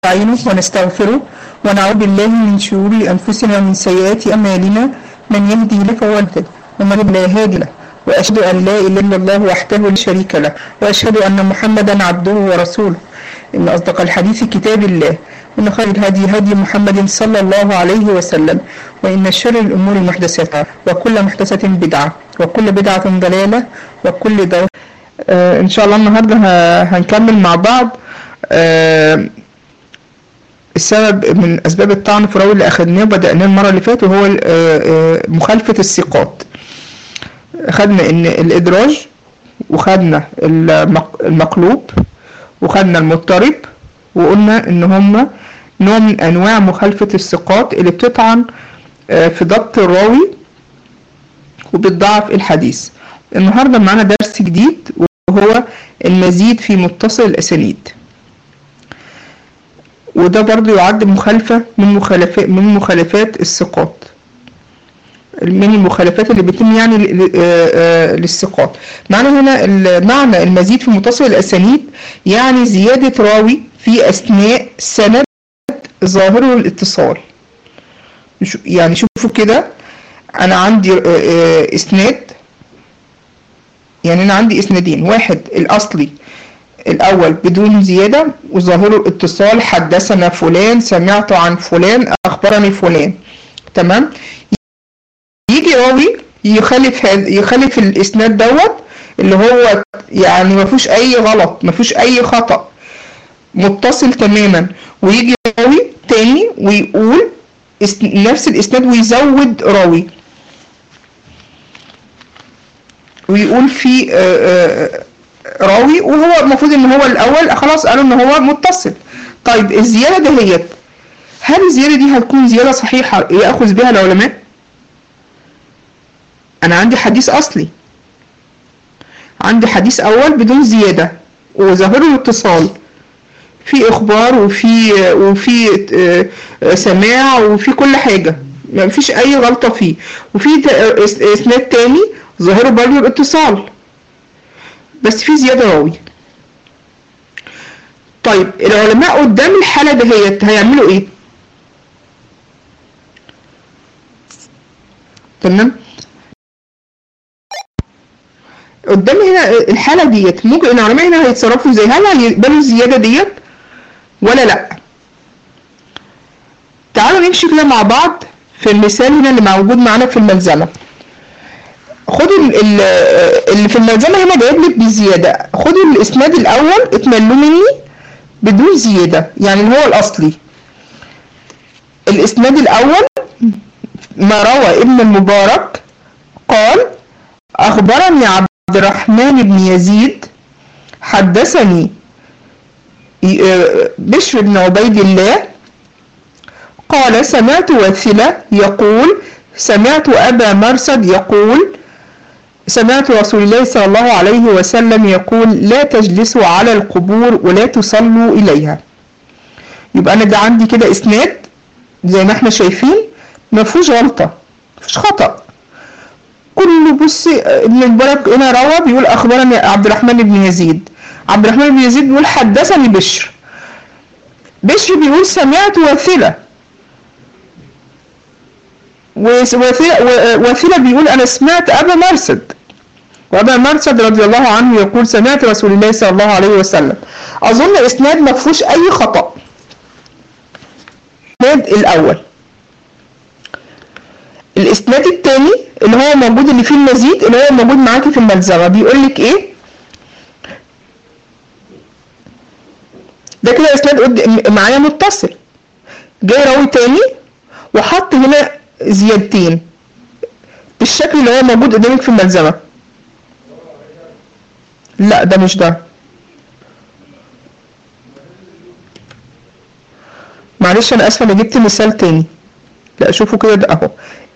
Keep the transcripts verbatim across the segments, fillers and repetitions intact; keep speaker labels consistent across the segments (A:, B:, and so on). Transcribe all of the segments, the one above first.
A: نستعينه ونستغفره ونعوذ بالله من شرور أنفسنا ومن سيئات أعمالنا، من يهدي الله فهو المهتد ومن يضلل لا هادي له، وأشهد أن لا إله إلا الله وحده لا شريك له، وأشهد أن محمدا عبده ورسوله. إن أصدق الحديث كتاب الله، وإن خير الهدي هدي محمد صلى الله عليه وسلم، وإن شر الأمور محدثاتها، وكل محدثة بدعة، وكل بدعة ضلالة، وكل ضلالة. آه إن شاء الله النهارده هنكمل مع بعض آه السبب من أسباب الطعن في الراوي اللي أخدناه وبدأناه المرة اللي فاتت، وهو مخالفة الثقات. خدنا إن الإدراج، وخدنا المقلوب، وخدنا المضطرب، وقلنا إن هما نوع من أنواع مخالفة الثقات اللي بتطعن في ضبط الراوي وبتضعف الحديث. النهاردة معنا درس جديد وهو المزيد في متصل الأسانيد، وده برضو يعد مخالفة من مخالفات من مخالفات الثقات، من المخالفات اللي بتتم يعني للثقات. معنى هنا معنى المزيد في متصل الأسانيد يعني زيادة راوي في أثناء سند ظاهره الاتصال. يعني شوفوا كده، أنا عندي إسناد، يعني أنا عندي إسنادين، واحد الأصلي الأول بدون زيادة وظاهره الاتصال، حدثنا فلان، سمعت عن فلان، أخبرني فلان، تمام. يجي راوي يخالف هذا يخالف الإسناد دوت اللي هو يعني ما فيهوش أي غلط، ما فيهوش أي خطأ، متصل تماما، ويجي راوي تاني ويقول نفس الإسناد ويزود راوي ويقول في آآ آآ راوي، وهو المفروض ان هو الاول خلاص قالوا ان هو متصل. طيب الزياده دهيت، هل الزياده دي هتكون زياده صحيحه ياخذ بها العلماء؟ انا عندي حديث اصلي، عندي حديث اول بدون زياده وظاهره الاتصال، في اخبار وفي وفي سماع وفي كل حاجه، ما فيش اي غلطه فيه، وفي اسناد تاني ظاهره برضه الاتصال بس في زيادة راوي. طيب العلماء قدام الحالة دهيت هيعملوا ايه؟ تمام. قدام هنا الحالة ديت ممكن العلماء هنا هيتصرفوا ازاي؟ هل هيقبلوا الزيادة ديت ولا لا؟ تعالوا نمشي كده مع بعض في المثال هنا اللي موجود معانا في الملزمة. خدوا اللي في الملزمة هنا جايب لك بالزيادة، خدوا الاسناد الاول اتملوا مني بدون زيادة، يعني اللي هو الاصلي. الاسناد الاول ما روى ابن المبارك قال اخبرني عبد الرحمن بن يزيد حدثني بشر بن عبيد الله قال سمعت واثلة يقول سمعت ابا مرصد يقول سمعت رسول الله صلى الله عليه وسلم يقول لا تجلسوا على القبور ولا تصلوا إليها. يبقى أنا ده عندي كده إسناد زي ما احنا شايفين ما فيهوش غلطة، ما فيهوش خطأ، كله. بصي ابن المبارك هنا روى بيقول أخبرني عبد الرحمن بن يزيد، عبد الرحمن بن يزيد بيقول حدثني بشر، بشر بيقول سمعت واثلة، وواثلة بيقول أنا سمعت أبا مرصد، وأبا مرصد رضي الله عنه يقول سمعت رسول الله صلى الله عليه وسلم. أظن إسناد ما فيهوش أي خطأ. الإسناد الأول. الإسناد الثاني اللي هو موجود اللي فيه المزيد اللي هو موجود معاكي في الملزمة بيقول لك إيه؟ ده كده إسناد معايا متصل، جاي راوي تاني وحط هنا زيادتين بالشكل اللي هو موجود قدامك في الملزمة. لا ده مش ده، معلش انا اسفه، انا جبت مثال تاني. لا شوفوا كده، ده اهو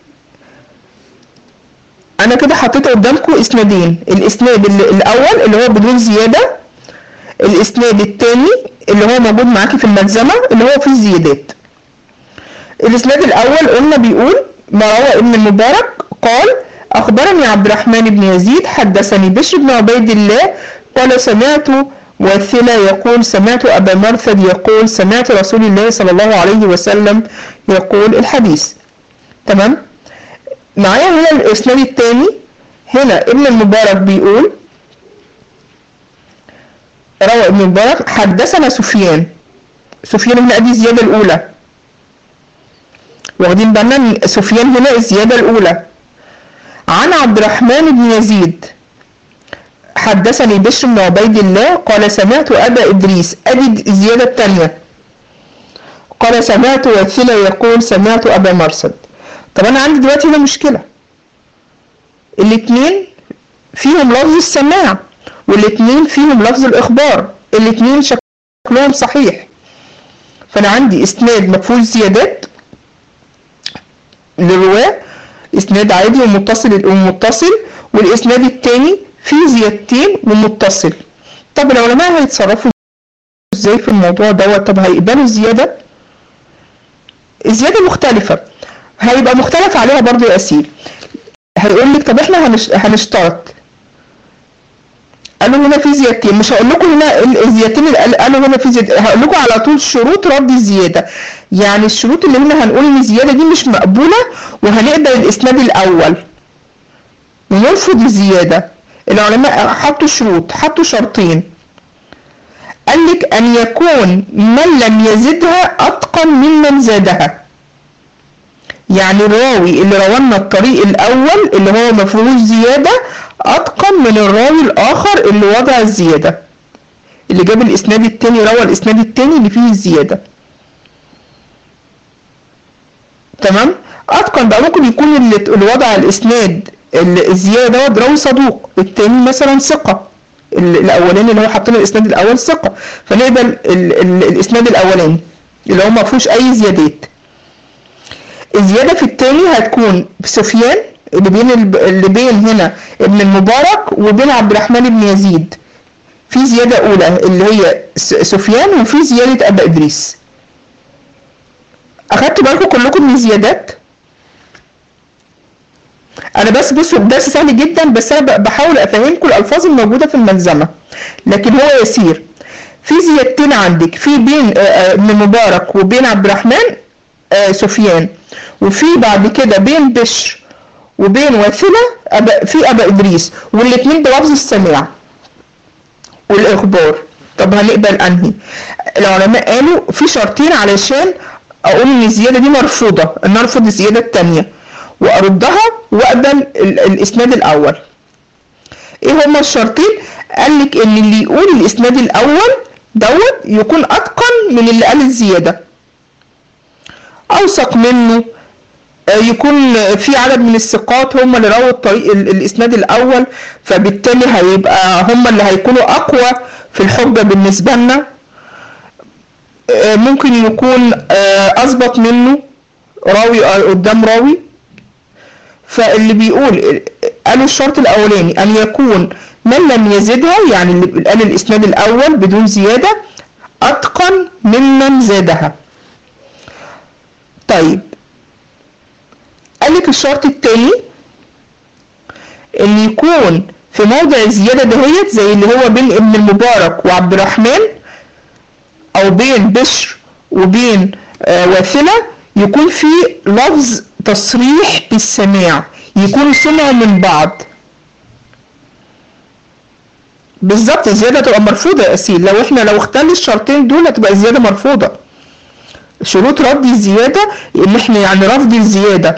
A: انا كده حطيت قدامكم اسنادين، الاسناد الاول اللي هو بدون زياده، الاسناد التاني اللي هو موجود معاكي في الملزمه اللي هو فيه زيادات. الاسناد الاول قلنا بيقول ما روى ابن المبارك قال اخبرني عبد الرحمن بن يزيد حدثني بشر بن عبيد الله قال سمعت واثلة يقول سمعت أبا مرثد يقول سمعت رسول الله صلى الله عليه وسلم يقول الحديث. تمام. معايا هنا الإسناد الثاني. هنا ابن المبارك بيقول روى ابن المبارك حدثنا سفيان. سفيان هنا ادي الزيادة الأولى، واخدين بالنا سفيان هنا الزيادة الأولى. عن عبد الرحمن بن يزيد حدثني بشر بن عبيد الله قال سمعت أبا إدريس، ادي الزيادة الثانية، قال سمعت واثلة يقول سمعت أبا مرثد. طب أنا عندي دلوقتي هنا مشكلة، الاثنين فيهم لفظ السماع والاثنين فيهم لفظ الإخبار، الاثنين شكلهم صحيح. فأنا عندي إسناد مفهوش زيادات للرواة، إسناد عادي ومتصل ومتصل، والإسناد الثاني فيه زيادتين ومتصل. طب العلماء هيتصرفوا ازاي في الموضوع دوت؟ طب هيقبلوا الزيادة؟ الزيادة مختلفة، هيبقى مختلف عليها برضو يا أسيل. هيقول لك طب احنا هنشترط، قالوا هنا في زيادتين، مش هقول لكم هنا الزيادتين اللي قالوا هنا في زيادة، هقول لكم على طول شروط رد الزيادة. يعني الشروط اللي هنا هنقول ان الزيادة دي مش مقبولة وهنقبل الإسناد الأول ونرفض الزيادة. العلماء حطوا شروط، حطوا شرطين. قال لك أن يكون من لم يزدها أتقن ممن زادها. يعني الراوي اللي روانا الطريق الأول اللي هو مفهوش زيادة أتقن من الراوي الآخر اللي وضع الزيادة، اللي جاب الإسناد التاني روى الإسناد التاني اللي فيه الزيادة. تمام. أتقن بقى ممكن يكون اللي وضع الإسناد الزيادة دوت راوي صدوق، التاني مثلا ثقة، الأولاني اللي هو حاطين الإسناد الأول ثقة، فنقبل الإسناد الأولاني اللي هو مفهوش أي زيادات. الزيادة في التاني هتكون في سفيان اللي بين اللي بين هنا ابن المبارك وبين عبد الرحمن بن يزيد، في زيادة أولى اللي هي سفيان، وفي زيادة أبا إدريس. أخدتوا بالكم كلكم من الزيادات؟ أنا بس بصوا الدرس سهل جدا، بس أنا بحاول أفهمكم الألفاظ الموجودة في الملزمة، لكن هو يسير. في زيادتين عندك، في بين ابن المبارك وبين عبد الرحمن سفيان، وفي بعد كده بين بشر وبين واثلة أبا في أبا إدريس، والاثنين بلفظ السماع والإخبار. طب هنقبل أنهي؟ العلماء قالوا في شرطين علشان أقول إن الزيادة دي مرفوضة، إن أرفض الزيادة الثانية وأردها وأقبل الإسناد الأول. إيه هما الشرطين؟ قال لك إن اللي يقول الإسناد الأول دوت يكون أتقن من اللي قال الزيادة، أوثق منه، يكون في عدد من الثقات هم اللي رووا الطريق الإسناد الأول، فبالتالي هيبقى هم اللي هيكونوا أقوى في الحجة بالنسبة لنا. ممكن يكون أثبت منه راوي قدام راوي. فاللي بيقول قالوا الشرط الأولاني أن يكون من لم يزدها، يعني اللي قال الإسناد الأول بدون زيادة أتقن ممن زادها. طيب قال لك الشرط الثاني ان يكون في موضع الزيادة دهيت زي اللي هو بين ابن المبارك وعبد الرحمن، او بين بشر وبين آه واثلة، يكون في لفظ تصريح بالسماع، يكونوا سمعوا من بعض. بالظبط الزيادة تبقى مرفوضة يا أسيل، لو احنا لو اختل الشرطين دول هتبقى الزيادة مرفوضة. شروط رد الزيادة ان احنا يعني رفض الزيادة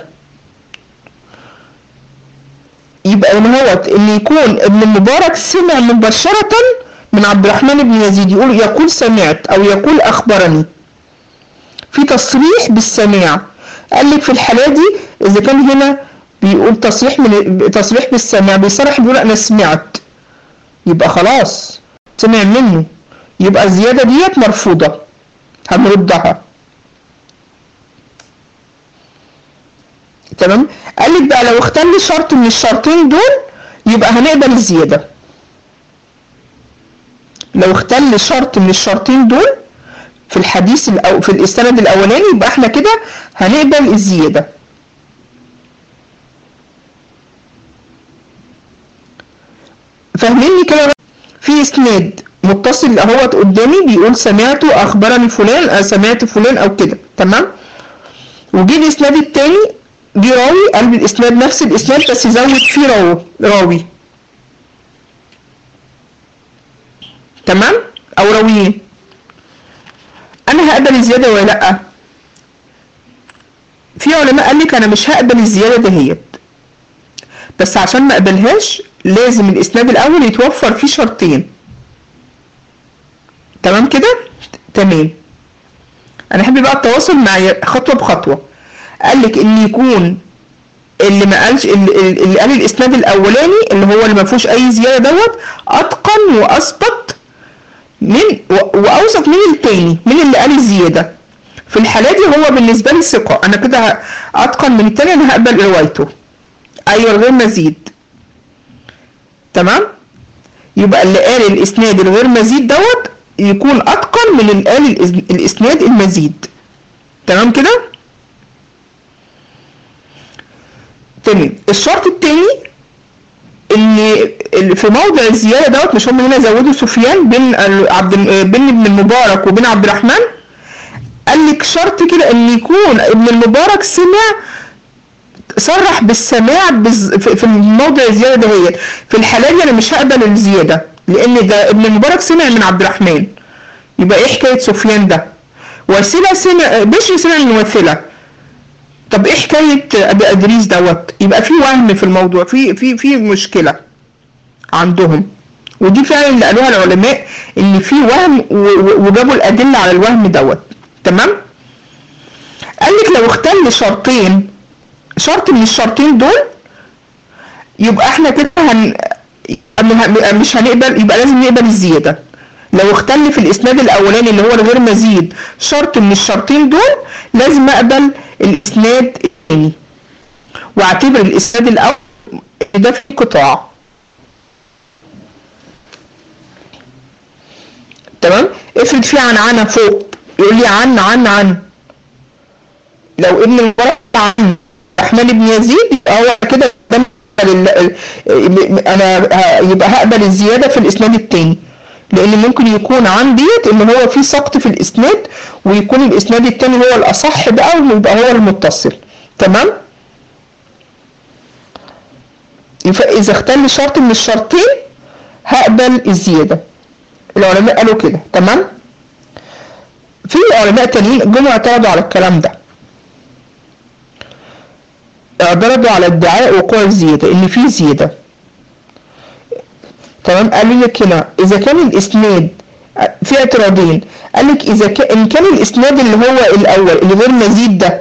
A: يبقى ان هو ان يكون ابن المبارك سمع مباشرة من عبد الرحمن بن يزيد، يقول يقول سمعت او يقول اخبرني، في تصريح بالسماع. قال لك في الحالة دي اذا كان هنا بيقول تصريح من تصريح بالسماع، بيصرح بيقول انا سمعت، يبقى خلاص سمع منه، يبقى الزيادة ديت مرفوضة هنردها. تمام. قال لك بقى لو اختل شرط من الشرطين دول يبقى هنقبل الزيادة. لو اختل شرط من الشرطين دول في الحديث الأو في السند الاولاني يبقى احنا كده هنقبل الزيادة. فاهميني كده؟ في اسناد متصل اهوت قدامي بيقول سمعت اخبرني فلان، سمعت فلان او كده، تمام. وجي الاسناد التاني جه راوي قال الاسناد نفس الاسناد بس يزود فيه راوي راوي تمام، او راويين. انا هقبل الزياده ولا لا؟ في علماء قال لك انا مش هقبل الزياده دهيت، بس عشان ما اقبلهاش لازم الاسناد الاول يتوفر فيه شرطين، تمام كده؟ تمام. انا احب بقى التواصل معايا خطوه بخطوه. قال لك ان يكون اللي ما قالش اللي, اللي قال الاسناد الاولاني اللي هو اللي ما فيهوش اي زياده دوت اتقن واثبت من واوثق من التاني من اللي قال الزياده. في الحاله دي هو بالنسبه لي ثقه، انا كده اتقن من التاني، انا هقبل روايته ايوه غير مزيد، تمام. يبقى اللي قال الاسناد الغير مزيد دوت يكون اتقن من اللي قال الاسناد المزيد، تمام كده؟ تمام. الشرط التاني ان في موضع الزياده دوت، مش هم هنا زودوا سفيان بن عبد بن ابن المبارك وبن عبد الرحمن، قال لك شرط كده ان يكون ابن المبارك سمع صرح بالسماع في الموضع الزياده دهيت. في الحاله دي انا مش هقبل الزياده لان ده ابن المبارك سمع من عبد الرحمن، يبقى ايه حكايه سفيان ده؟ وسيله سمع بشر سمع من وسيله، طب ايه حكايه ابي ادريس دوت؟ يبقى في وهم في الموضوع، في في في مشكله عندهم، ودي فعلا اللي قالوها العلماء ان في وهم وجابوا الادله على الوهم دوت، تمام. قال لك لو اختل شرطين، شرط من الشرطين دول، يبقى احنا كده هن... مش هنقبل، يبقى لازم نقبل الزياده. لو اختل في الاسناد الاولاني اللي هو الغير مزيد شرط من الشرطين دول، لازم اقبل الاسناد الثاني واعتبر الاسناد الاول ده فيه قطاع، تمام. افرض في عن عنا فوق يقول لي عن عن عن لو ابن المبارك عن الرحمن بن يزيد يبقى هو كده انا يبقى هقبل الزياده في الاسناد الثاني، لان ممكن يكون عن ديت ان هو في سقط في الاسناد ويكون الاسناد الثاني هو الاصح بقى ويبقى هو المتصل، تمام. فاذا اختل شرط من الشرطين هقبل الزياده، العلماء قالوا كده، تمام. في علماء تانيين جم اعترضوا على الكلام ده، اعترضوا على ادعاء وقوع الزياده ان في زياده، تمام. قالوا لك هنا اذا كان الاسناد في اعتراضين، قال لك اذا كان ان كان الاسناد اللي هو الاول اللي غير مزيد ده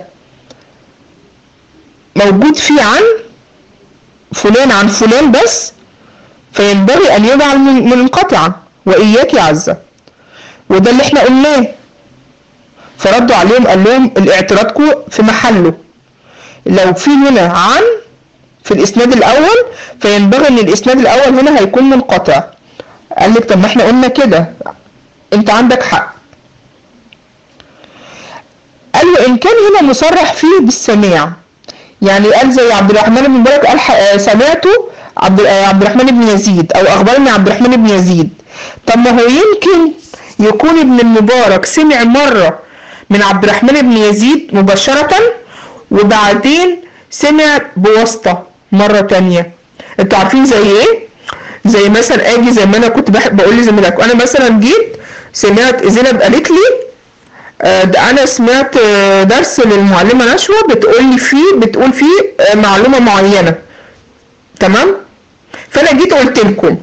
A: موجود فيه عن فلان عن فلان بس، فينبغي ان يجعل منقطعا واياك يا عزه، وده اللي احنا قلناه. فردوا عليهم قال لهم الاعتراضكم في محله، لو في هنا عن في الاسناد الاول فينبغي ان الاسناد الاول هنا هيكون منقطع. قال لك طب ما احنا قلنا كده، انت عندك حق. قال له ان كان هنا مصرح فيه بالسماع، يعني قال زي عبد الرحمن بن مبارك قال سمعته عبد عبد الرحمن بن يزيد او اخبرني عبد الرحمن بن يزيد، طب ما هو يمكن يكون ابن المبارك سمع مره من عبد الرحمن بن يزيد مباشره وبعدين سمع بواسطه مره تانية. انتوا عارفين زي ايه؟ زي مثلا اجي زي ما انا كنت بحب بقول لزميلاتكم، انا مثلا جيت سمعت زينب قالت لي ده انا سمعت درس للمعلمه نشوى بتقول لي فيه بتقول فيه معلومه معينه، تمام. فانا جيت قلت لكم،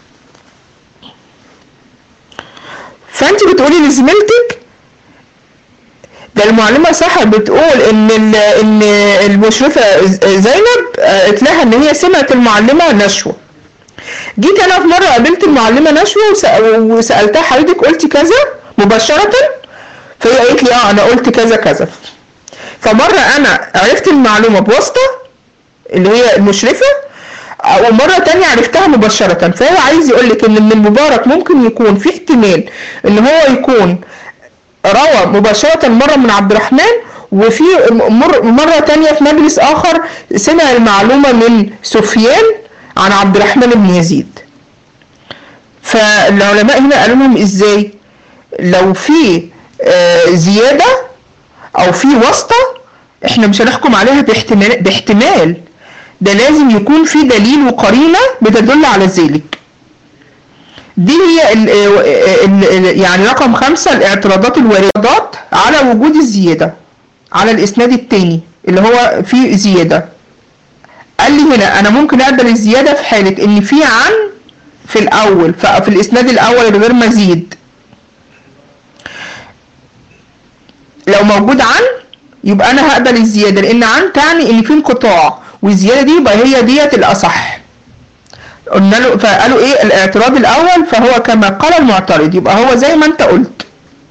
A: فانت بتقولي لزميلتك ده المعلمه صح بتقول ان ان المشرفه زينب قالت لها ان هي سمعت المعلمه نشوى. جيت انا في مره قابلت المعلمه نشوى وسالتها حضرتك قلتي كذا مباشره، فهي قالت لي اه انا قلت كذا كذا. فمره انا عرفت المعلومه بواسطه اللي هي المشرفه، ومره تانية عرفتها مباشره. فهو عايز يقول لك ان من المبارك ممكن يكون في احتمال ان هو يكون روى مباشره مره من عبد الرحمن، وفي مره تانية في مجلس اخر سمع المعلومه من سفيان عن عبد الرحمن بن يزيد. فالعلماء هنا قالوا لهم ازاي لو في آه زيادة او في واسطة احنا مش هنحكم عليها باحتمال باحتمال ده لازم يكون في دليل وقرينة بتدل على ذلك. دي هي ال ال ال يعني رقم خمسة الاعتراضات الواردات على وجود الزيادة على الاسناد التاني اللي هو فيه زيادة. قال لي هنا انا ممكن اقبل الزيادة في حالة ان في عن في الاول في الاسناد الاول الغير مزيد، لو موجود عن يبقى انا هقبل الزيادة لان عن تعني ان في انقطاع، والزيادة دي يبقى هي ديت الاصح. قلنا له فقالوا ايه الاعتراض الاول فهو كما قال المعترض، يبقى هو زي ما انت قلت.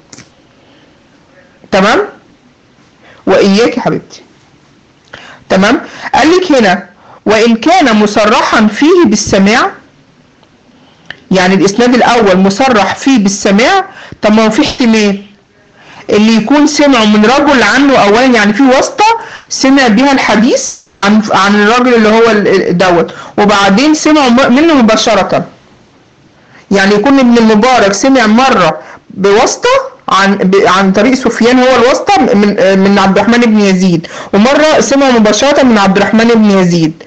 A: تمام واياك يا حبيبتي. تمام. قال لك هنا وان كان مصرحا فيه بالسماع، يعني الاسناد الاول مصرح فيه بالسماع، طب ما هو في احتمال اللي يكون سمعوا من رجل عنه اولا، يعني في واسطه سمع بها الحديث عن عن الراجل اللي هو دوت وبعدين سمعوا منه مباشره، يعني يكون ابن المبارك سمع مره بواسطه عن عن طريق سفيان هو الواسطه من من عبد الرحمن بن يزيد، ومره سمع مباشره من عبد الرحمن بن يزيد.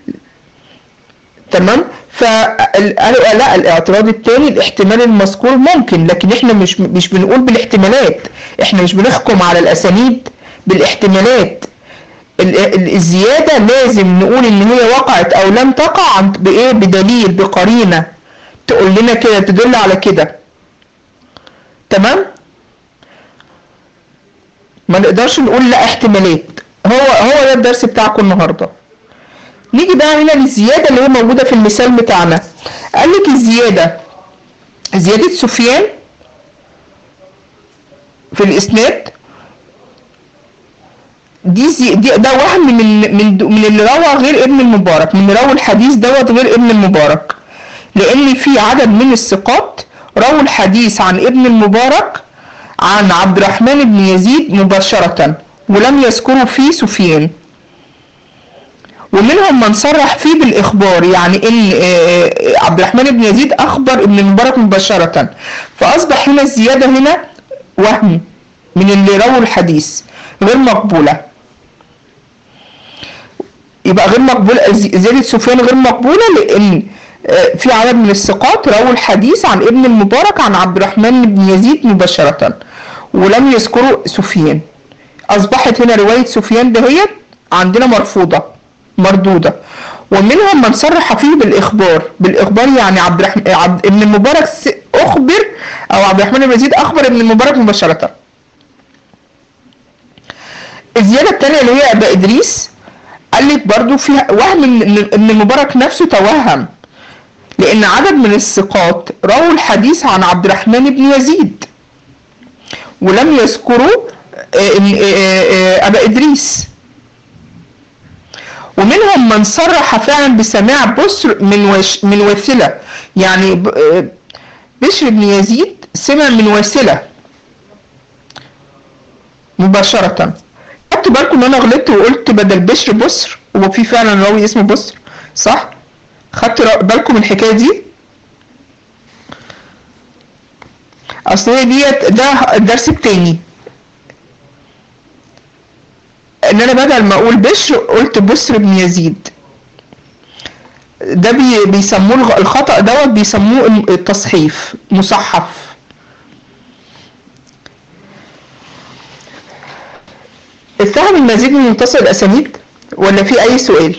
A: تمام. فقالوا لا الاعتراض الثاني الاحتمال المذكور ممكن، لكن احنا مش مش بنقول بالاحتمالات، احنا مش بنحكم على الاسانيد بالاحتمالات. الزياده لازم نقول ان هي وقعت او لم تقع بايه؟ بدليل بقرينه تقول لنا كده تدل على كده. تمام. ما نقدرش نقول لا احتمالات. هو هو ده الدرس بتاعكم النهارده. نيجي بقى هنا للزياده اللي هي موجوده في المثال بتاعنا. قال لك الزياده زياده سفيان في الاسناد دي, زي دي ده وهم من من من اللي روى غير ابن المبارك، من روى الحديث دوت غير ابن المبارك، لان في عدد من الثقات رووا الحديث عن ابن المبارك عن عبد الرحمن بن يزيد مباشره ولم يذكروا فيه سفيان، ومنهم من صرح فيه بالاخبار، يعني ان عبد الرحمن بن يزيد اخبر ابن المبارك مباشره، فاصبح هنا الزياده هنا وهم من اللي رووا الحديث غير مقبوله. يبقى غير مقبول زيادة سفيان غير مقبولة لأن في عدد من الثقات رووا الحديث عن ابن المبارك عن عبد الرحمن بن يزيد مباشرة ولم يذكروا سفيان. أصبحت هنا رواية سفيان دهيت عندنا مرفوضة مردودة. ومنهم من صرح فيه بالإخبار، بالإخبار يعني عبد الرحمن عبد ابن المبارك أخبر أو عبد الرحمن بن يزيد أخبر ابن المبارك مباشرة. الزيادة الثانية اللي هي أبا إدريس قال لك برضو فيها وهم ان ابن المبارك نفسه توهم، لان عدد من الثقات رووا الحديث عن عبد الرحمن بن يزيد ولم يذكروا ابا ادريس. ومنهم من صرح فعلا بسماع بسر من وش من واسلة، يعني بشر بن يزيد سمع من واسلة مباشرة. خدت بالكم ان انا غلطت وقلت بدل بشر بسر، هو في فعلا راوي اسمه بسر صح؟ خدت بالكم من الحكايه دي؟ اصل هي ديت ده الدرس التاني ان انا بدل ما اقول بشر قلت بسر بن يزيد. ده بي بيسموه الخطأ دوت بيسموه التصحيف مصحف. اتهم المزيد من متصل الاسانيد ولا في اي سؤال؟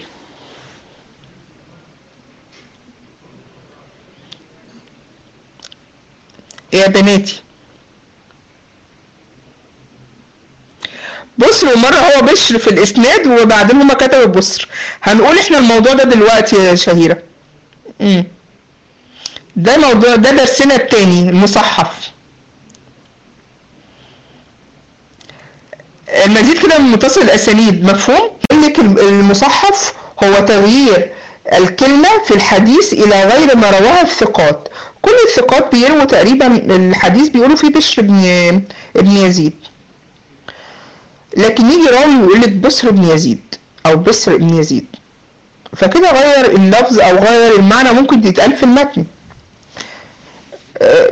A: يا بناتي بصر، ومرة هو بشر في الاسناد وبعدين هما كتبوا بصر. هنقول احنا الموضوع ده دلوقتي يا شهيرة. امم ده موضوع ده درسنا التاني المصحف. المزيد كده من متصل الاسانيد مفهوم؟ لك المصحف هو تغيير الكلمة في الحديث الى غير ما رواها الثقات. كل الثقات بيروا تقريبا الحديث بيقولوا فيه بشر بن ابن يزيد، لكن يجي راوي ويقول لك بسر بن يزيد او بسر ابن يزيد، فكده غير اللفظ او غير المعنى، ممكن تتقال في المتن. آه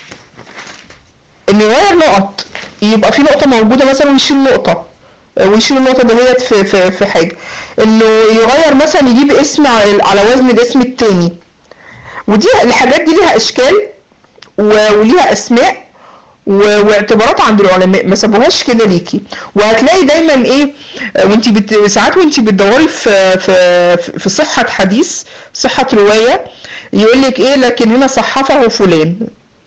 A: ان يغير نقط، يبقى في نقطه موجوده مثلا ويشيل نقطه ويشيل النقطه دهيت في في في حاجه، انه يغير مثلا يجيب اسم على وزن الاسم التاني. ودي الحاجات دي ليها اشكال وليها اسماء واعتبارات عند العلماء، ما سابوهاش كده ليكي. وهتلاقي دايما ايه وانت بت... ساعات وانت بتدوري في في في صحه حديث، صحه روايه، يقول لك ايه لكن هنا صحفه فلان.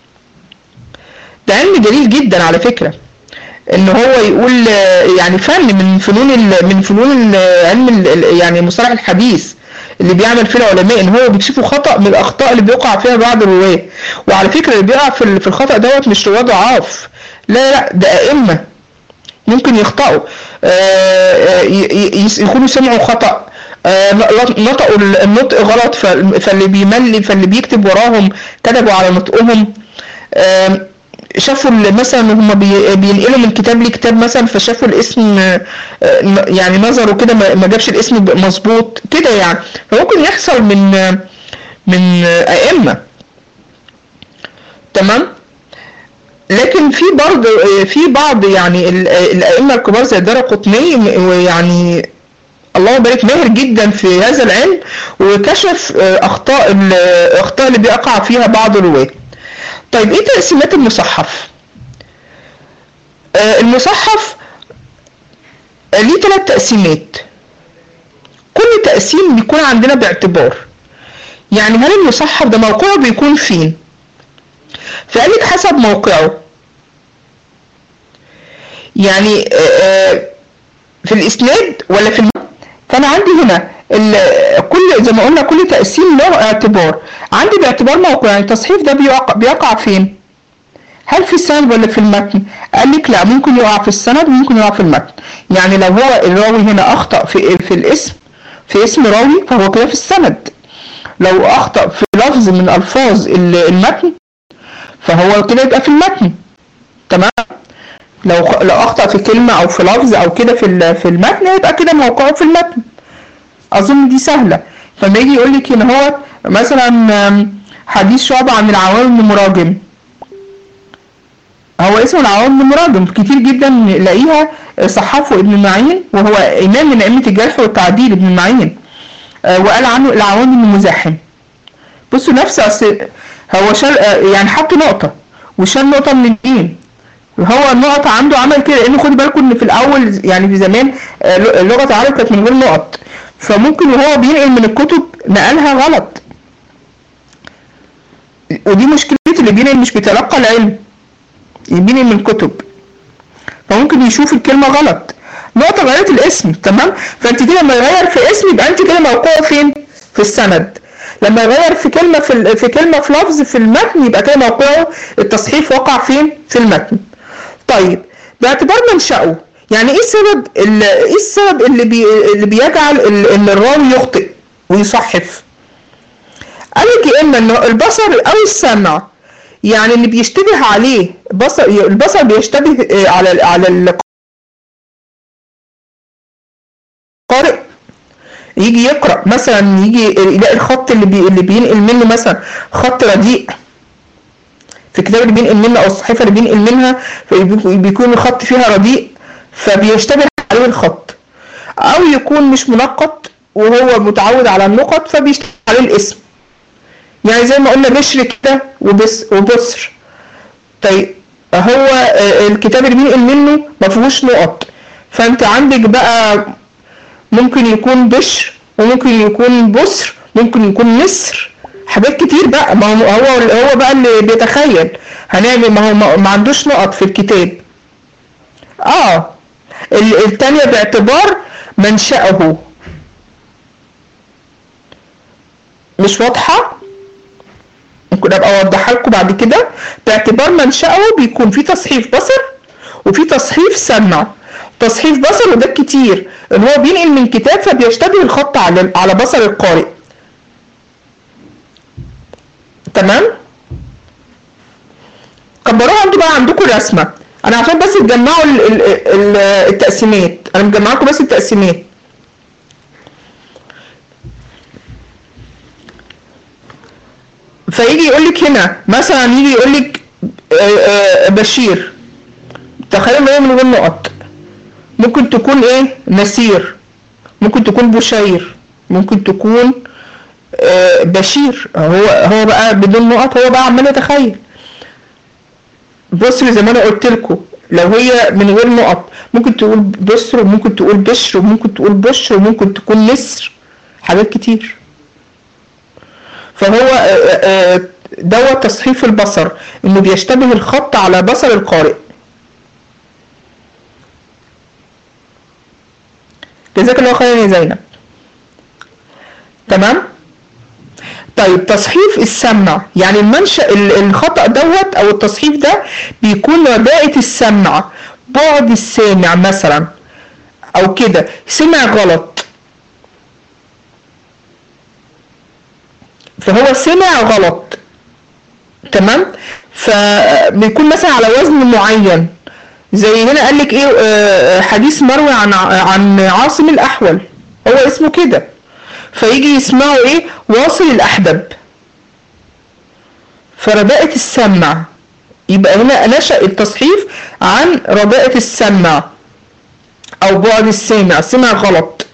A: ده علم جليل جدا على فكره، ان هو يقول يعني فن من فنون من فنون علم يعني مصطلح الحديث اللي بيعمل فيه العلماء، ان هو بيكشفوا خطأ من الاخطاء اللي بيقع فيها بعض الرواه. وعلى فكره اللي بيقع في في الخطأ دوت مش رواه ضعاف، لا لا ده ائمه ممكن يخطئوا، يكونوا سمعوا خطأ، نطقوا النطق غلط، فاللي بيملي فاللي بيكتب وراهم كتبوا على نطقهم. شافوا مثلا هم بينقلوا من كتاب لكتاب مثلا، فشافوا الاسم يعني نظروا كده ما جابش الاسم مظبوط كده يعني. فممكن يحصل من من ائمه. تمام. لكن في برضه في بعض يعني الائمه الكبار زي الدارقطني، ويعني الله يبارك ماهر جدا في هذا العلم، وكشف اخطاء الاخطاء اللي بيقع فيها بعض الرواه. طيب ايه تقسيمات المصحف؟ آه المصحف ليه ثلاث تقسيمات، كل تقسيم بيكون عندنا باعتبار. يعني هل المصحف ده موقعه بيكون فين؟ فقال لك حسب موقعه، يعني آه في الاسناد ولا في الم... فانا عندي هنا كل زي ما قلنا كل تقسيم له اعتبار. عندي باعتبار موقع، يعني التصحيف ده بيقع, بيقع فين؟ هل في السند ولا في المتن؟ قال لك لا، ممكن يقع في السند وممكن يقع في المتن. يعني لو هو الراوي هنا اخطأ في في الاسم في اسم راوي فهو كده في السند، لو اخطأ في لفظ من الفاظ المتن فهو كده يبقى في المتن. تمام. لو لو اخطأ في كلمه او في لفظ او كده في في المتن يبقى كده موقعه في المتن. اظن دي سهله. فما يجي يقول لك هنا هو مثلا حديث شعبة عن العوام بن مراجم، هو اسمه العوام بن مراجم، كتير جدا نلاقيها صححه ابن معين، وهو امام من ائمه الجرح والتعديل ابن معين، وقال عنه العوام بن مزاحم. بصوا نفس هو شال يعني حط نقطه وشال نقطه من الدين، هو النقط عنده عمل كده، لانه خدوا بالكم ان في الاول يعني في زمان لغه العرب كانت من غير نقط، فممكن وهو بينقل من الكتب نقلها غلط. ودي مشكله اللي بينقل مش بيتلقى العلم، بينقل من كتب، فممكن يشوف الكلمه غلط، نقطه غيرت الاسم. تمام. فانت كده لما يغير في اسم يبقى انت كده موقعه فين؟ في السند. لما يغير في كلمه في في كلمه في لفظ في المتن يبقى كده موقعه التصحيف وقع فين؟ في المتن. طيب باعتبار منشأه، يعني ايه السبب ايه السبب اللي بي اللي بيجعل ان الراوي يخطئ ويصحف؟ قال لك يا اما انه البصر او السمع، يعني اللي بيشتبه عليه بصر البصر بيشتبه على على القارئ، يجي يقرأ مثلا يجي يلاقي الخط اللي بي اللي بينقل منه مثلا خط رديء في الكتاب اللي بينقل منه او الصحيفه اللي بينقل منها، بيكون الخط فيها رديء فبيشتبه عليه الخط، او يكون مش منقط وهو متعود على النقط فبيشتبه عليه الاسم، يعني زي ما قلنا بشر كده وبس وبصر. طيب هو الكتاب اللي بينقل منه ما فيهوش نقط، فانت عندك بقى ممكن يكون بشر وممكن يكون بصر ممكن يكون مصر، حاجات كتير بقى. ما هو هو هو بقى اللي بيتخيل هنعمل، ما هو ما عندوش نقط في الكتاب. اه الثانيه باعتبار منشأه. مش واضحه؟ ممكن ابقى اوضحها لكم بعد كده. باعتبار منشأه بيكون في تصحيف بصر وفي تصحيف سمع. تصحيف بصر وده كتير ان هو بينقل من كتاب فبيشتبه الخط على على بصر القارئ. تمام. كبروها عندي بقى عندكم رسمه، انا عشان بس تجمعوا التقسيمات، انا مجمع لكم بس التقسيمات. فيجي يقول لك هنا مثلا، يجي يقول لك بشير، تخيل ان هي من غير نقط. ممكن تكون ايه؟ نسير، ممكن تكون بشير، ممكن تكون بشير. هو هو بقى بدون نقط، هو بقى عمال يتخيل. بصر زي ما انا قلت لكم، لو هي من غير نقط ممكن تقول بصر، وممكن تقول بشر، وممكن تقول بشر، وممكن تكون نسر، حاجات كتير. فهو دوت تصحيف البصر، انه بيشتبه الخط على بصر القارئ. جزاك الله خيرا يا زينب. تمام. طيب تصحيف السمع، يعني المنشأ الخطأ دوت او التصحيف ده بيكون رداءة السمع، بعد السامع مثلا او كده، سمع غلط، فهو سمع غلط. تمام. فبيكون مثلا على وزن معين، زي هنا قال لك ايه، حديث مروي عن عن عاصم الاحول، هو اسمه كده، فيجي يسمعوا ايه؟ واصل الاحدب، فرداءة السمع. يبقى هنا نشأ التصحيف عن رداءة السمع او بعد السامع، سمع غلط.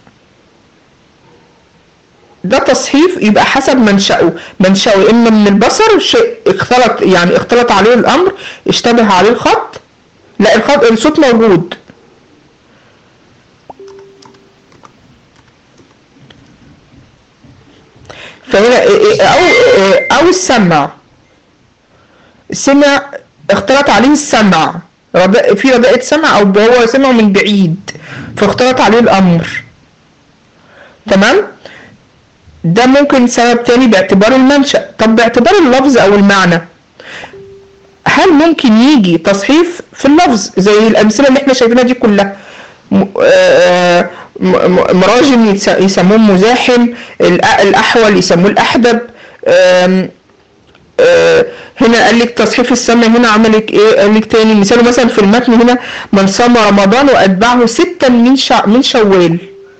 A: ده تصحيف يبقى حسب منشأه، منشأه اما من البصر، شيء اختلط يعني اختلط عليه الامر، اشتبه عليه الخط، لا الخط الصوت موجود. فهنا او او السمع، سمع اختلط عليه السمع، في رداءة سمع، او هو سمع من بعيد فاختلط عليه الامر. تمام. ده ممكن سبب تاني باعتبار المنشأ. طب باعتبار اللفظ او المعنى، هل ممكن يجي تصحيف في اللفظ زي الامثله اللي احنا شايفينها دي كلها؟ مراجم يسموه مزاحم، الاحول يسموه الاحدب. هنا قال لك تصحيف السمع، هنا عمل لك ايه؟ قال لك تاني مثال مثلا في المتن هنا: من صام رمضان واتبعه ستا من من شوال.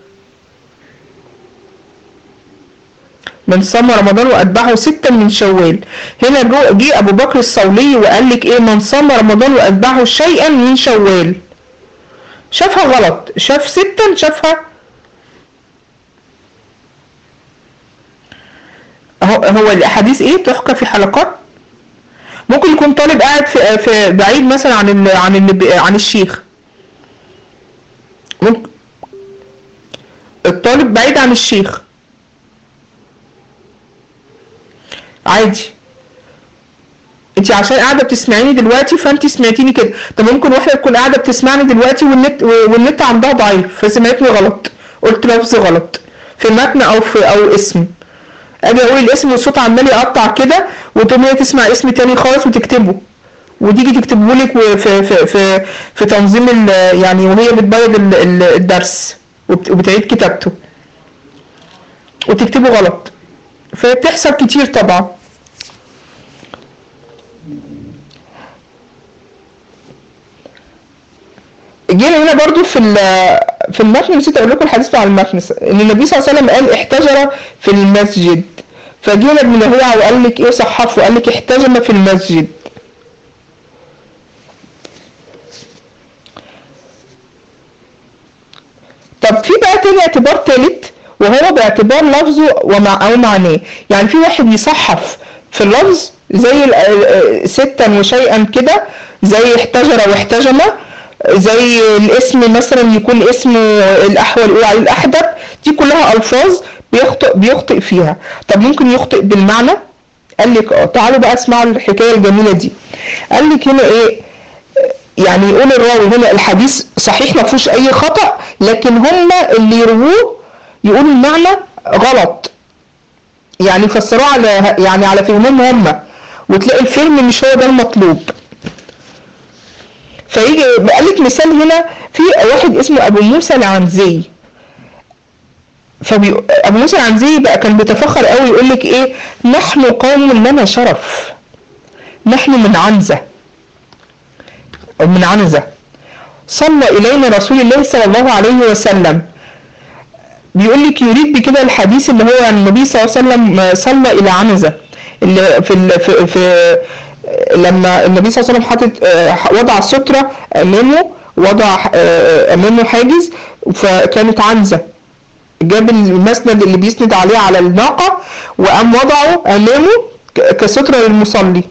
A: من صام رمضان واتبعه ستا من شوال. هنا جه ابو بكر الصولي وقال لك ايه؟ من صام رمضان واتبعه شيئا من شوال. شافها غلط، شاف ستا، شافها هو هو الاحاديث ايه؟ تحكى في حلقات. ممكن يكون طالب قاعد في, في بعيد مثلا عن ال عن ال عن الشيخ، ممكن الطالب بعيد عن الشيخ عادي. انت عشان قاعده بتسمعيني دلوقتي فانت سمعتيني كده. طب ممكن واحده تكون قاعده بتسمعني دلوقتي والنت والنت عندها ضعيف فسمعتني غلط، قلت لفظ غلط في متن او في او اسم، اجي اقول الاسم والصوت عمال يقطع كده، وتقوم هي تسمع اسم تاني خالص وتكتبه، وتيجي تكتبه لك في في في في تنظيم يعني وهي بتبيض الدرس وبتعيد كتابته وتكتبه غلط. فبتحصل كتير طبعا. جينا هنا برضو في في المتن، نسيت اقول لكم الحديث بتاع المتن، ان النبي صلى الله عليه وسلم قال احتجر في المسجد، فجينا ابن لهيعة وقال لك ايه؟ صحفه، قال لك احتجم في المسجد. طب في بقى تاني اعتبار تالت، وهو باعتبار لفظه ومع او معناه. يعني في واحد يصحف في اللفظ زي ستا وشيئا كده، زي احتجر واحتجم، زي الاسم مثلا يكون اسمه الاحول يقول عليه الاحدب. دي كلها الفاظ بيخطئ بيخطئ فيها. طب ممكن يخطئ بالمعنى؟ قال لك اه. تعالوا بقى اسمعوا الحكايه الجميله دي. قال لك هنا ايه؟ يعني يقول الراوي هنا الحديث صحيح ما فيهوش اي خطأ، لكن هم اللي يرووه يقولوا المعنى غلط، يعني فسروه على يعني على فهمهم هم، وتلاقي الفهم مش هو ده المطلوب. فيجي قال لك مثال هنا في واحد اسمه ابو موسى العنزي. فابو موسى العنزي بقى كان بيتفخر قوي، يقول لك ايه؟ نحن قوم لنا شرف، نحن من عنزه او من عنزه، صلى الينا رسول الله صلى الله عليه وسلم. بيقول لك يريد بكده الحديث اللي هو النبي صلى الله عليه وسلم صلى الى عنزه، اللي في ال في, في لما النبي صلى الله عليه وسلم حاطط وضع السترة امامه، وضع امامه حاجز، فكانت عنزة، جاب المسند اللي بيسند عليه على الناقة وقام وضعه امامه كسترة للمصلي.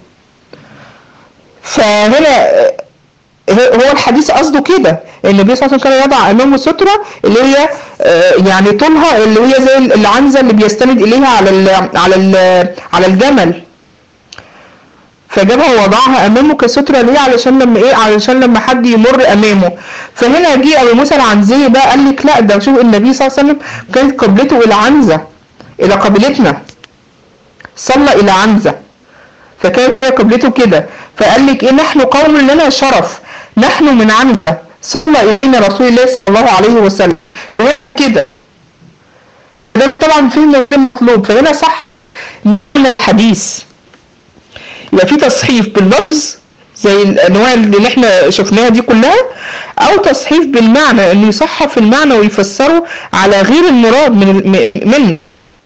A: فهنا هو الحديث قصده كده، النبي صلى الله عليه وسلم كان يضع امامه سترة اللي هي يعني طولها اللي هي زي العنزة اللي بيستند اليها على ال على ال على الجمل، فجابها ووضعها امامه كسترة ليه؟ علشان لما ايه؟ علشان لما حد يمر امامه. فهنا جه ابو موسى العنزي بقى قال لك لا، ده شوف النبي صلى الله عليه وسلم كانت قبلته الى عنزة، الى قبلتنا، صلى الى عنزة، فكان قبلته كده. فقال لك ايه؟ نحن قوم لنا شرف، نحن من عنزة، صلى الينا رسول الله صلى الله عليه وسلم كده. ده طبعا فهم غير مطلوب. فهنا صح الحديث يبقى في تصحيف باللفظ زي الانواع اللي احنا شفناها دي كلها، او تصحيف بالمعنى انه يصحف المعنى ويفسره على غير المراد من منه.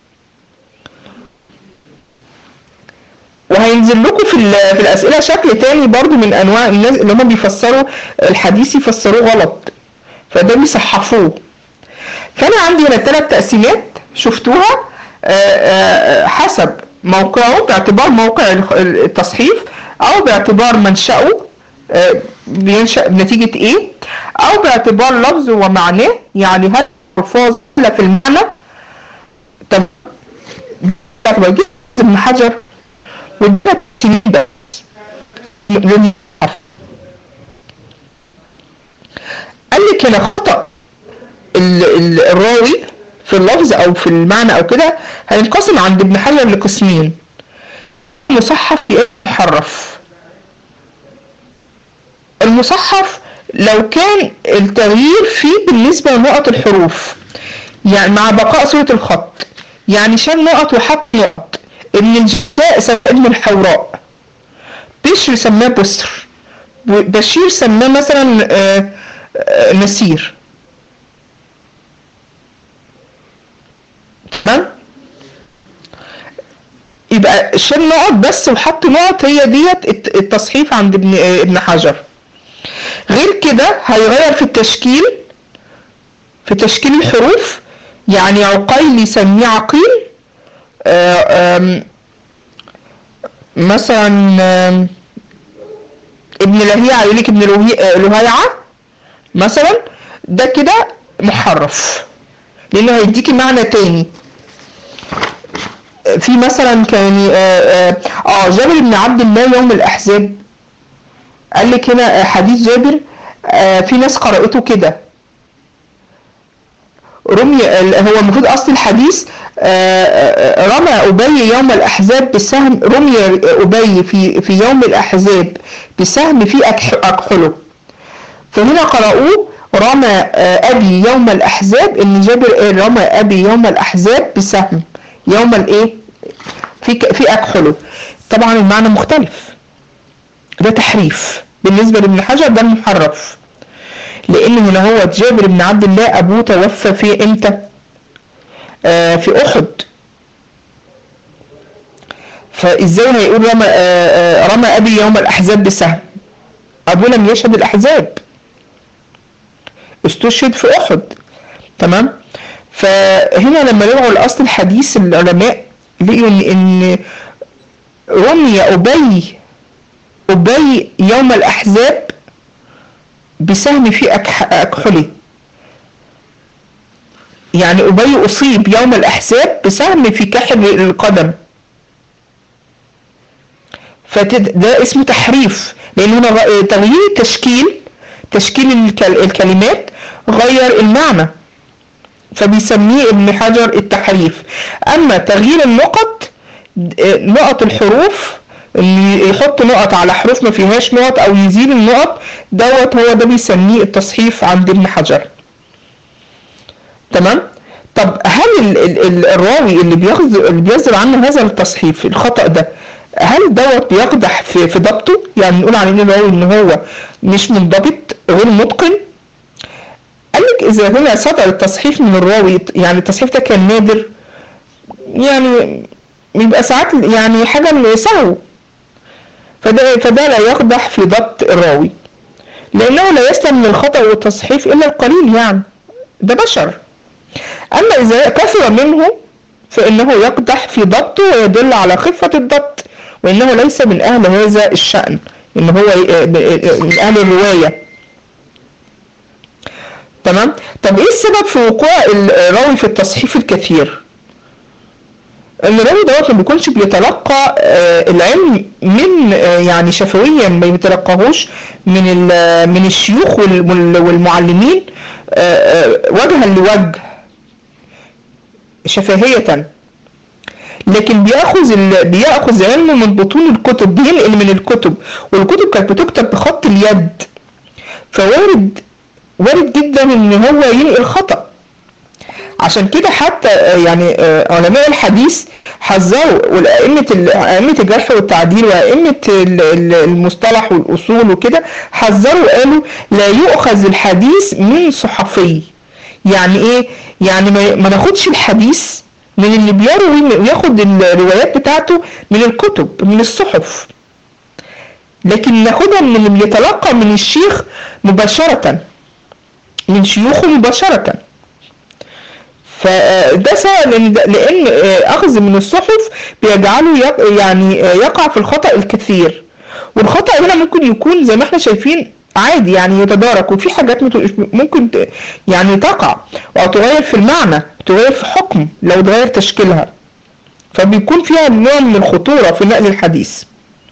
A: وهينزل لكم في في الاسئله شكل تاني برضو من انواع الناس اللي هم بيفسروا الحديث يفسروه غلط، فده بيصحفوه. فانا عندي هنا ثلاث تقسيمات شفتوها حسب موقعه باعتبار موقع التصحيف، او باعتبار منشأه بينشأ بنتيجة ايه، او باعتبار لفظه ومعناه، يعني هل الفاظ في المعنى. طب ابن حجر وده تنبأ قال لك هنا خطأ الراوي في اللفظ او في المعنى او كده هينقسم عند ابن حجر لقسمين: مصحف محرف. المصحف لو كان التغيير فيه بالنسبة لنقط الحروف، يعني مع بقاء صورة الخط، يعني شال نقط وحط نقط. ابن الجزاء سماه ابن الحوراء، بشر سماه بسر، بشير سماه مثلا آآ آآ نسير. تمام؟ يبقى شال نقط بس وحط نقط، هي ديت التصحيف عند ابن ابن حجر. غير كده هيغير في التشكيل، في تشكيل الحروف، يعني عقيل يسميه عقيل، آآ مثلا ابن لهيعة يقول لك ابن لهيعة مثلا، ده كده محرف لانه هيديكي معنى تاني. في مثلا كان اه, آه جابر بن عبد الله يوم الاحزاب، قال لك هنا حديث جابر آه في ناس قرأته كده رمي، هو المفروض اصل الحديث آه رمى ابي يوم الاحزاب بسهم، رمي ابي في في يوم الاحزاب بسهم في اكحله، فهنا قرأوه رمى ابي يوم الاحزاب، ان جابر رمى ابي يوم الاحزاب بسهم يوم الايه في في اكحله. طبعا المعنى مختلف، ده تحريف بالنسبه لابن حجر، ده المحرف، لان هنا هو جابر بن عبد الله ابوه توفى في امتى؟ آه في احد، فازاي هيقول رمى آه رمى ابي يوم الاحزاب بسهم؟ ابوه لم يشهد الاحزاب، استشهد في احد. تمام؟ فهنا لما رجعوا لاصل الحديث العلماء لقوا ان رمي ابي ابي يوم الاحزاب بسهم في اكحله، يعني ابي اصيب يوم الاحزاب بسهم في كحل القدم، فده اسمه تحريف، لان هنا تغيير التشكيل، تشكيل الكلمات غير المعنى، فبيسميه ابن حجر التحريف. اما تغيير النقط، نقط الحروف، اللي يحط نقط على حروف ما فيهاش نقط او يزيل النقط، دوت هو ده بيسميه التصحيف عند ابن حجر. تمام؟ طب هل ال ال الراوي اللي بيغزل اللي بيصدر عنه هذا التصحيف الخطأ ده، هل دوت بيقدح في في ضبطه؟ يعني نقول عليه الراوي ان هو مش منضبط غير متقن؟ قال لك اذا هنا صدر التصحيف من الراوي، يعني التصحيف ده كان نادر، يعني بيبقى ساعات يعني حاجة من سهو، فده, فده لا يقدح في ضبط الراوي، لأنه لا يسلم من الخطأ والتصحيف إلا القليل، يعني ده بشر. أما إذا كثر منه فإنه يقدح في ضبطه ويدل على خفة الضبط، وإنه ليس من أهل هذا الشأن، إن هو من أهل الرواية. تمام. طب إيه السبب في وقوع الراوي في التصحيف الكثير؟ ان الراوي دوت ما بيكونش بيتلقى العلم من يعني شفويا، ما بيتلقاهوش من من الشيوخ والمعلمين وجها لوجه شفهية، لكن بياخذ بياخذ علمه من بطون الكتب، بينقل من الكتب، والكتب كانت بتكتب بخط اليد، فوارد وارد جدا ان هو ينقل خطأ. عشان كده حتى يعني علماء الحديث حذروا، والأئمة أئمة الجرح والتعديل وأئمة المصطلح والأصول وكده حذروا، قالوا لا يؤخذ الحديث من صحفي. يعني ايه؟ يعني ما ناخدش الحديث من اللي بيروي وياخد الروايات بتاعته من الكتب من الصحف، لكن ناخدها من اللي بيتلقى من الشيخ مباشرة، من شيوخه مباشرة. فده سبب، لان اخذ من الصحف بيجعله يعني يقع في الخطأ الكثير، والخطأ هنا ممكن يكون زي ما احنا شايفين عادي، يعني يتدارك، وفي حاجات ممكن يعني تقع وتغير في المعنى، تغير في حكم لو تغير تشكيلها، فبيكون فيها نوع من الخطورة في نقل الحديث.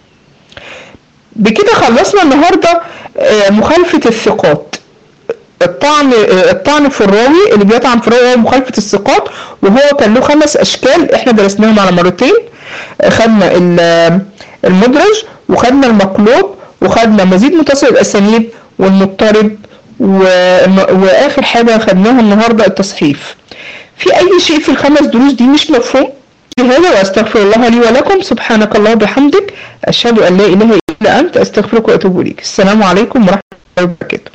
A: بكده خلصنا النهاردة مخالفة الثقات. الطعن الطعن في الراوي، اللي بيطعن في الراوي هو مخالفة الثقات، وهو كان له خمس اشكال احنا درسناهم على مرتين. خدنا المدرج، وخدنا المقلوب، وخدنا مزيد متصل الاسانيد، والمضطرب، واخر حاجة خدناها النهاردة التصحيف. في اي شيء في الخمس دروس دي مش مفهوم؟ هذا واستغفر الله لي ولكم. سبحانك الله وبحمدك، اشهد ان لا اله الا انت، استغفرك واتوب اليك. السلام عليكم ورحمة الله وبركاته.